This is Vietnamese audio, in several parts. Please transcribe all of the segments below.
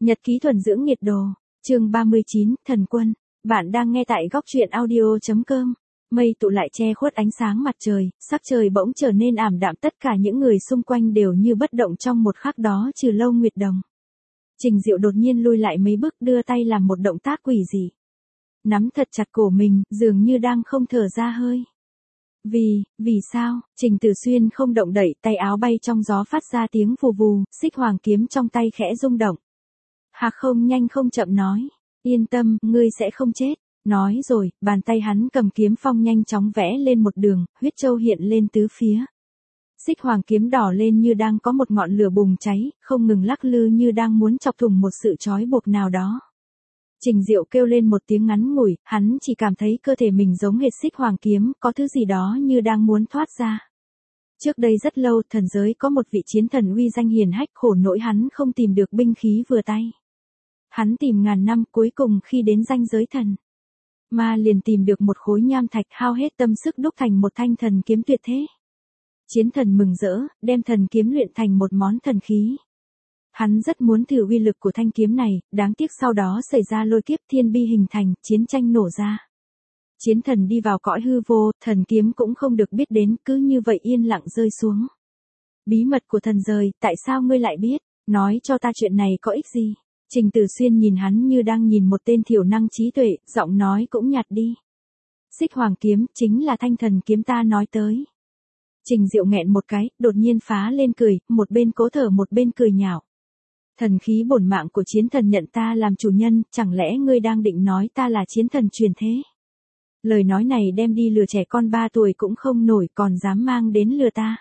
Nhật ký thuần dưỡng nhiệt độ, chương 39, Thần Quân. Bạn đang nghe tại góc truyện audio.com. Mây tụ lại che khuất ánh sáng mặt trời, sắc trời bỗng trở nên ảm đạm, tất cả những người xung quanh đều như bất động trong một khắc đó trừ Lâu Nguyệt Đồng. Trình Diệu đột nhiên lui lại mấy bước, đưa tay làm một động tác quỷ dị. Nắm thật chặt cổ mình, dường như đang không thở ra hơi. Vì sao? Trình Tử Xuyên không động đậy, tay áo bay trong gió phát ra tiếng vù vù, xích hoàng kiếm trong tay khẽ rung động. Hạc không nhanh không chậm nói, yên tâm, ngươi sẽ không chết. Nói rồi, bàn tay hắn cầm kiếm phong nhanh chóng vẽ lên một đường, huyết châu hiện lên tứ phía. Xích hoàng kiếm đỏ lên như đang có một ngọn lửa bùng cháy, không ngừng lắc lư như đang muốn chọc thủng một sự trói buộc nào đó. Trình Diệu kêu lên một tiếng ngắn ngủi, hắn chỉ cảm thấy cơ thể mình giống hệt xích hoàng kiếm, có thứ gì đó như đang muốn thoát ra. Trước đây rất lâu, thần giới có một vị chiến thần uy danh hiển hách, khổ nỗi hắn không tìm được binh khí vừa tay. Hắn tìm ngàn năm, cuối cùng khi đến ranh giới thần ma liền tìm được một khối nham thạch, hao hết tâm sức đúc thành một thanh thần kiếm tuyệt thế. Chiến thần mừng rỡ, đem thần kiếm luyện thành một món thần khí. Hắn rất muốn thử uy lực của thanh kiếm này, đáng tiếc sau đó xảy ra lôi kiếp, thiên bi hình thành, chiến tranh nổ ra. Chiến thần đi vào cõi hư vô, thần kiếm cũng không được biết đến, cứ như vậy yên lặng rơi xuống. Bí mật của thần giới, tại sao ngươi lại biết? Nói cho ta chuyện này có ích gì? Trình Tử Xuyên nhìn hắn như đang nhìn một tên thiểu năng trí tuệ, giọng nói cũng nhạt đi. Xích hoàng kiếm, chính là thanh thần kiếm ta nói tới. Trình Diệu nghẹn một cái, đột nhiên phá lên cười, một bên cố thở một bên cười nhạo. Thần khí bổn mạng của chiến thần nhận ta làm chủ nhân, chẳng lẽ ngươi đang định nói ta là chiến thần truyền thế? Lời nói này đem đi lừa trẻ con 3 tuổi cũng không nổi, còn dám mang đến lừa ta.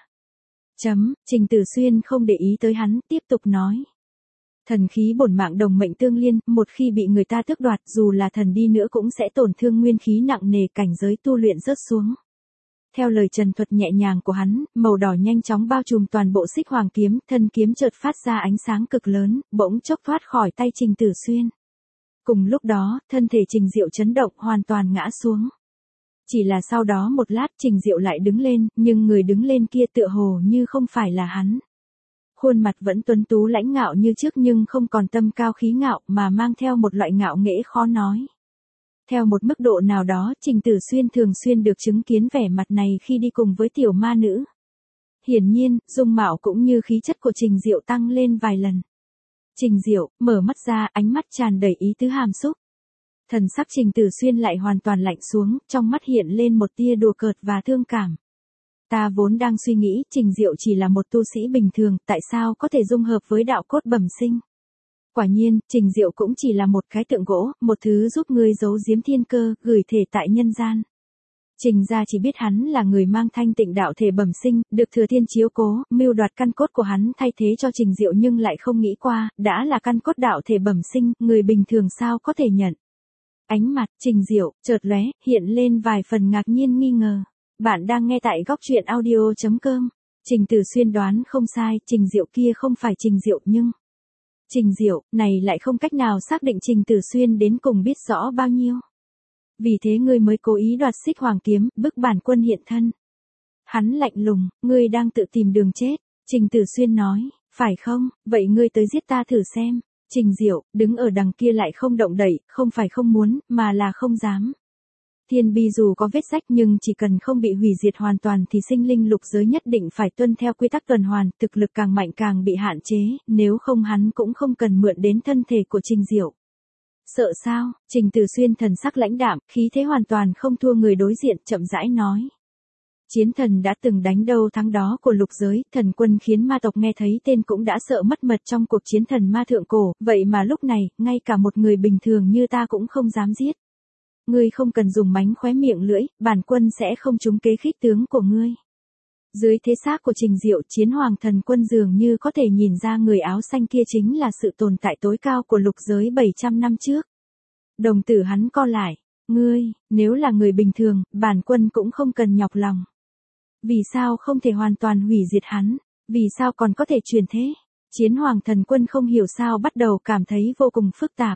Trình Tử Xuyên không để ý tới hắn, tiếp tục nói. Thần khí bổn mạng đồng mệnh tương liên, một khi bị người ta tước đoạt, dù là thần đi nữa cũng sẽ tổn thương nguyên khí nặng nề, cảnh giới tu luyện rớt xuống. Theo lời trần thuật nhẹ nhàng của hắn, màu đỏ nhanh chóng bao trùm toàn bộ xích hoàng kiếm, thân kiếm chợt phát ra ánh sáng cực lớn, bỗng chốc thoát khỏi tay Trình Tử Xuyên. Cùng lúc đó, thân thể Trình Diệu chấn động, hoàn toàn ngã xuống. Chỉ là sau đó một lát, Trình Diệu lại đứng lên, nhưng người đứng lên kia tựa hồ như không phải là hắn. Khuôn mặt vẫn tuấn tú lãnh ngạo như trước nhưng không còn tâm cao khí ngạo, mà mang theo một loại ngạo nghễ khó nói. Theo một mức độ nào đó, Trình Tử Xuyên thường xuyên được chứng kiến vẻ mặt này khi đi cùng với tiểu ma nữ. Hiển nhiên, dung mạo cũng như khí chất của Trình Diệu tăng lên vài lần. Trình Diệu, mở mắt ra, ánh mắt tràn đầy ý tứ hàm xúc. Thần sắc Trình Tử Xuyên lại hoàn toàn lạnh xuống, trong mắt hiện lên một tia đùa cợt và thương cảm. Ta vốn đang suy nghĩ, Trình Diệu chỉ là một tu sĩ bình thường, tại sao có thể dung hợp với đạo cốt bẩm sinh? Quả nhiên, Trình Diệu cũng chỉ là một cái tượng gỗ, một thứ giúp ngươi giấu giếm thiên cơ, gửi thể tại nhân gian. Trình gia chỉ biết hắn là người mang thanh tịnh đạo thể bẩm sinh, được Thừa Thiên chiếu cố, mưu đoạt căn cốt của hắn thay thế cho Trình Diệu, nhưng lại không nghĩ qua, đã là căn cốt đạo thể bẩm sinh, người bình thường sao có thể nhận? Ánh mặt Trình Diệu chợt lóe, hiện lên vài phần ngạc nhiên nghi ngờ. Bạn đang nghe tại góc truyện audio.com. Trình Tử Xuyên đoán không sai, Trình Diệu kia không phải Trình Diệu, nhưng Trình Diệu này lại không cách nào xác định Trình Tử Xuyên đến cùng biết rõ bao nhiêu. Vì thế ngươi mới cố ý đoạt xích hoàng kiếm, bức bản quân hiện thân. Hắn lạnh lùng, ngươi đang tự tìm đường chết. Trình Tử Xuyên nói, phải không, vậy ngươi tới giết ta thử xem. Trình Diệu đứng ở đằng kia lại không động đậy, không phải không muốn, mà là không dám. Thiên bi dù có vết rách nhưng chỉ cần không bị hủy diệt hoàn toàn thì sinh linh lục giới nhất định phải tuân theo quy tắc tuần hoàn, thực lực càng mạnh càng bị hạn chế, nếu không hắn cũng không cần mượn đến thân thể của Trình Diệu. Sợ sao? Trình Tử Xuyên thần sắc lãnh đạm, khí thế hoàn toàn không thua người đối diện, chậm rãi nói. Chiến thần đã từng đánh đâu thắng đó của lục giới, thần quân khiến ma tộc nghe thấy tên cũng đã sợ mất mật trong cuộc chiến thần ma thượng cổ, vậy mà lúc này, ngay cả một người bình thường như ta cũng không dám giết. Ngươi không cần dùng mánh khóe miệng lưỡi, bản quân sẽ không trúng kế khích tướng của ngươi. Dưới thế xác của Trình Diệu, chiến hoàng thần quân dường như có thể nhìn ra người áo xanh kia chính là sự tồn tại tối cao của lục giới 700 năm trước. Đồng tử hắn co lại, ngươi, nếu là người bình thường, bản quân cũng không cần nhọc lòng. Vì sao không thể hoàn toàn hủy diệt hắn, vì sao còn có thể truyền thế? Chiến hoàng thần quân không hiểu sao bắt đầu cảm thấy vô cùng phức tạp.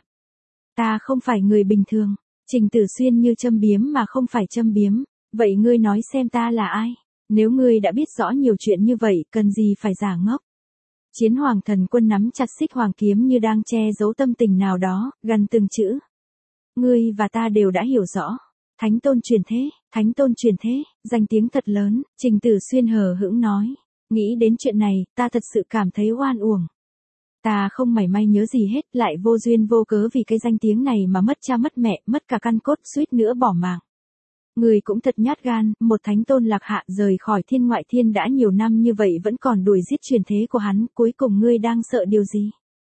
Ta không phải người bình thường. Trình Tử Xuyên như châm biếm mà không phải châm biếm, vậy ngươi nói xem ta là ai? Nếu ngươi đã biết rõ nhiều chuyện như vậy, cần gì phải giả ngốc? Chiến Hoàng Thần Quân nắm chặt xích hoàng kiếm như đang che giấu tâm tình nào đó, gằn từng chữ. Ngươi và ta đều đã hiểu rõ. Thánh tôn truyền thế, danh tiếng thật lớn, Trình Tử Xuyên hờ hững nói. Nghĩ đến chuyện này, ta thật sự cảm thấy oan uổng. Ta không mảy may nhớ gì hết, lại vô duyên vô cớ vì cái danh tiếng này mà mất cha mất mẹ, mất cả căn cốt, suýt nữa bỏ mạng. Ngươi cũng thật nhát gan, một thánh tôn lạc hạ rời khỏi thiên ngoại thiên đã nhiều năm như vậy vẫn còn đuổi giết truyền thế của hắn, cuối cùng ngươi đang sợ điều gì?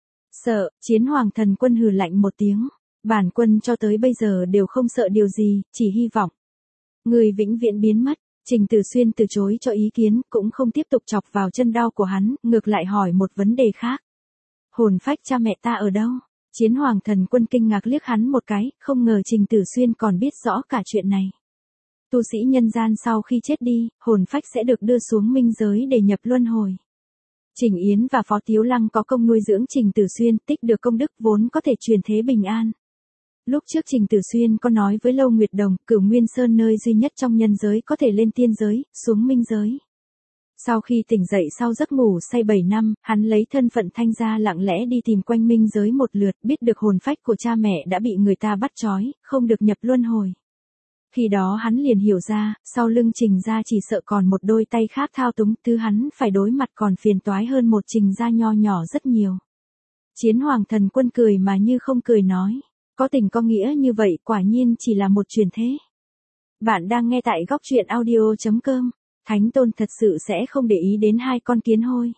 Sợ, Chiến Hoàng Thần Quân hừ lạnh một tiếng. Bản quân cho tới bây giờ đều không sợ điều gì, chỉ hy vọng. Ngươi vĩnh viễn biến mất. Trình Tử Xuyên từ chối cho ý kiến, cũng không tiếp tục chọc vào chân đau của hắn, ngược lại hỏi một vấn đề khác. Hồn phách cha mẹ ta ở đâu? Chiến Hoàng Thần Quân kinh ngạc liếc hắn một cái, không ngờ Trình Tử Xuyên còn biết rõ cả chuyện này. Tu sĩ nhân gian sau khi chết đi, hồn phách sẽ được đưa xuống minh giới để nhập luân hồi. Trình Yến và Phó Tiếu Lăng có công nuôi dưỡng Trình Tử Xuyên, tích được công đức vốn có thể truyền thế bình an. Lúc trước Trình Tử Xuyên có nói với Lâu Nguyệt Đồng, Cửu Nguyên Sơn nơi duy nhất trong nhân giới có thể lên tiên giới, xuống minh giới. Sau khi tỉnh dậy sau giấc ngủ say 7 năm, hắn lấy thân phận thanh gia lặng lẽ đi tìm quanh minh giới một lượt, biết được hồn phách của cha mẹ đã bị người ta bắt trói, không được nhập luân hồi. Khi đó hắn liền hiểu ra, sau lưng Trình gia chỉ sợ còn một đôi tay khác thao túng, thứ hắn phải đối mặt còn phiền toái hơn một Trình gia nho nhỏ rất nhiều. Chiến Hoàng Thần Quân cười mà như không cười nói. Có tình có nghĩa như vậy quả nhiên chỉ là một truyền thế. Bạn đang nghe tại góc truyện audio.com. Thánh tôn thật sự sẽ không để ý đến hai con kiến hôi.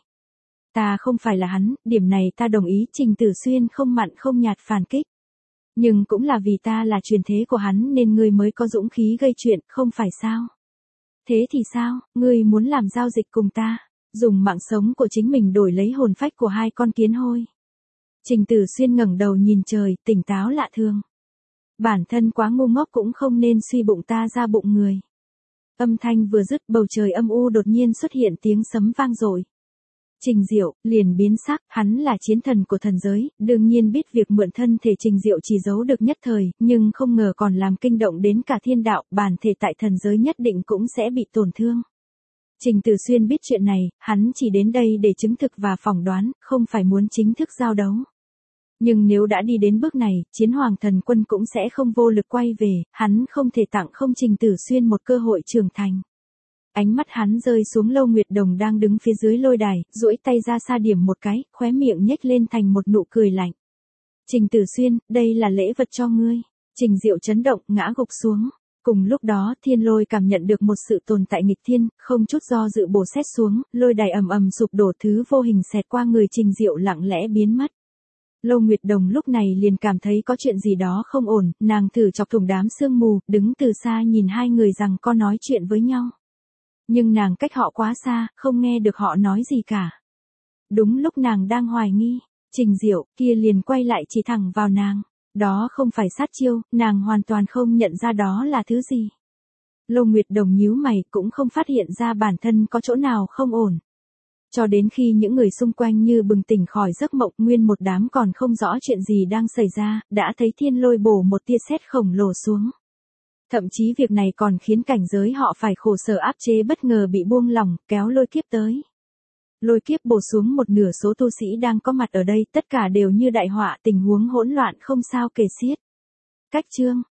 Ta không phải là hắn, điểm này ta đồng ý. Trình Tử Xuyên không mặn không nhạt phản kích. Nhưng cũng là vì ta là truyền thế của hắn nên ngươi mới có dũng khí gây chuyện, không phải sao? Thế thì sao, ngươi muốn làm giao dịch cùng ta, dùng mạng sống của chính mình đổi lấy hồn phách của hai con kiến hôi. Trình Tử Xuyên ngẩng đầu nhìn trời, tỉnh táo lạ thường. Bản thân quá ngu ngốc cũng không nên suy bụng ta ra bụng người. Âm thanh vừa dứt, bầu trời âm u đột nhiên xuất hiện tiếng sấm vang dội. Trình Diệu liền biến sắc, hắn là chiến thần của thần giới, đương nhiên biết việc mượn thân thể Trình Diệu chỉ giấu được nhất thời, nhưng không ngờ còn làm kinh động đến cả thiên đạo, bản thể tại thần giới nhất định cũng sẽ bị tổn thương. Trình Tử Xuyên biết chuyện này, hắn chỉ đến đây để chứng thực và phỏng đoán, không phải muốn chính thức giao đấu. Nhưng nếu đã đi đến bước này, Chiến Hoàng Thần Quân cũng sẽ không vô lực quay về, hắn không thể tặng không Trình Tử Xuyên một cơ hội trưởng thành. Ánh mắt hắn rơi xuống Lâu Nguyệt Đồng đang đứng phía dưới lôi đài, duỗi tay ra xa điểm một cái, khóe miệng nhếch lên thành một nụ cười lạnh. Trình Tử Xuyên, đây là lễ vật cho ngươi. Trình Diệu chấn động, ngã gục xuống. Cùng lúc đó, Thiên Lôi cảm nhận được một sự tồn tại nghịch thiên, không chút do dự bổ xét xuống, lôi đài ầm ầm sụp đổ, thứ vô hình xẹt qua người Trình Diệu lặng lẽ biến mất. Lâu Nguyệt Đồng lúc này liền cảm thấy có chuyện gì đó không ổn, nàng thử chọc thủng đám sương mù, đứng từ xa nhìn hai người rằng có nói chuyện với nhau. Nhưng nàng cách họ quá xa, không nghe được họ nói gì cả. Đúng lúc nàng đang hoài nghi, Trình Diệu kia liền quay lại chỉ thẳng vào nàng. Đó không phải sát chiêu, nàng hoàn toàn không nhận ra đó là thứ gì. Lâu Nguyệt Đồng nhíu mày cũng không phát hiện ra bản thân có chỗ nào không ổn. Cho đến khi những người xung quanh như bừng tỉnh khỏi giấc mộng, nguyên một đám còn không rõ chuyện gì đang xảy ra, đã thấy Thiên Lôi bổ một tia sét khổng lồ xuống. Thậm chí việc này còn khiến cảnh giới họ phải khổ sở áp chế bất ngờ bị buông lỏng, kéo lôi kiếp tới. Lôi kiếp bổ xuống một nửa số tu sĩ đang có mặt ở đây, tất cả đều như đại họa, tình huống hỗn loạn không sao kể xiết. Cách chương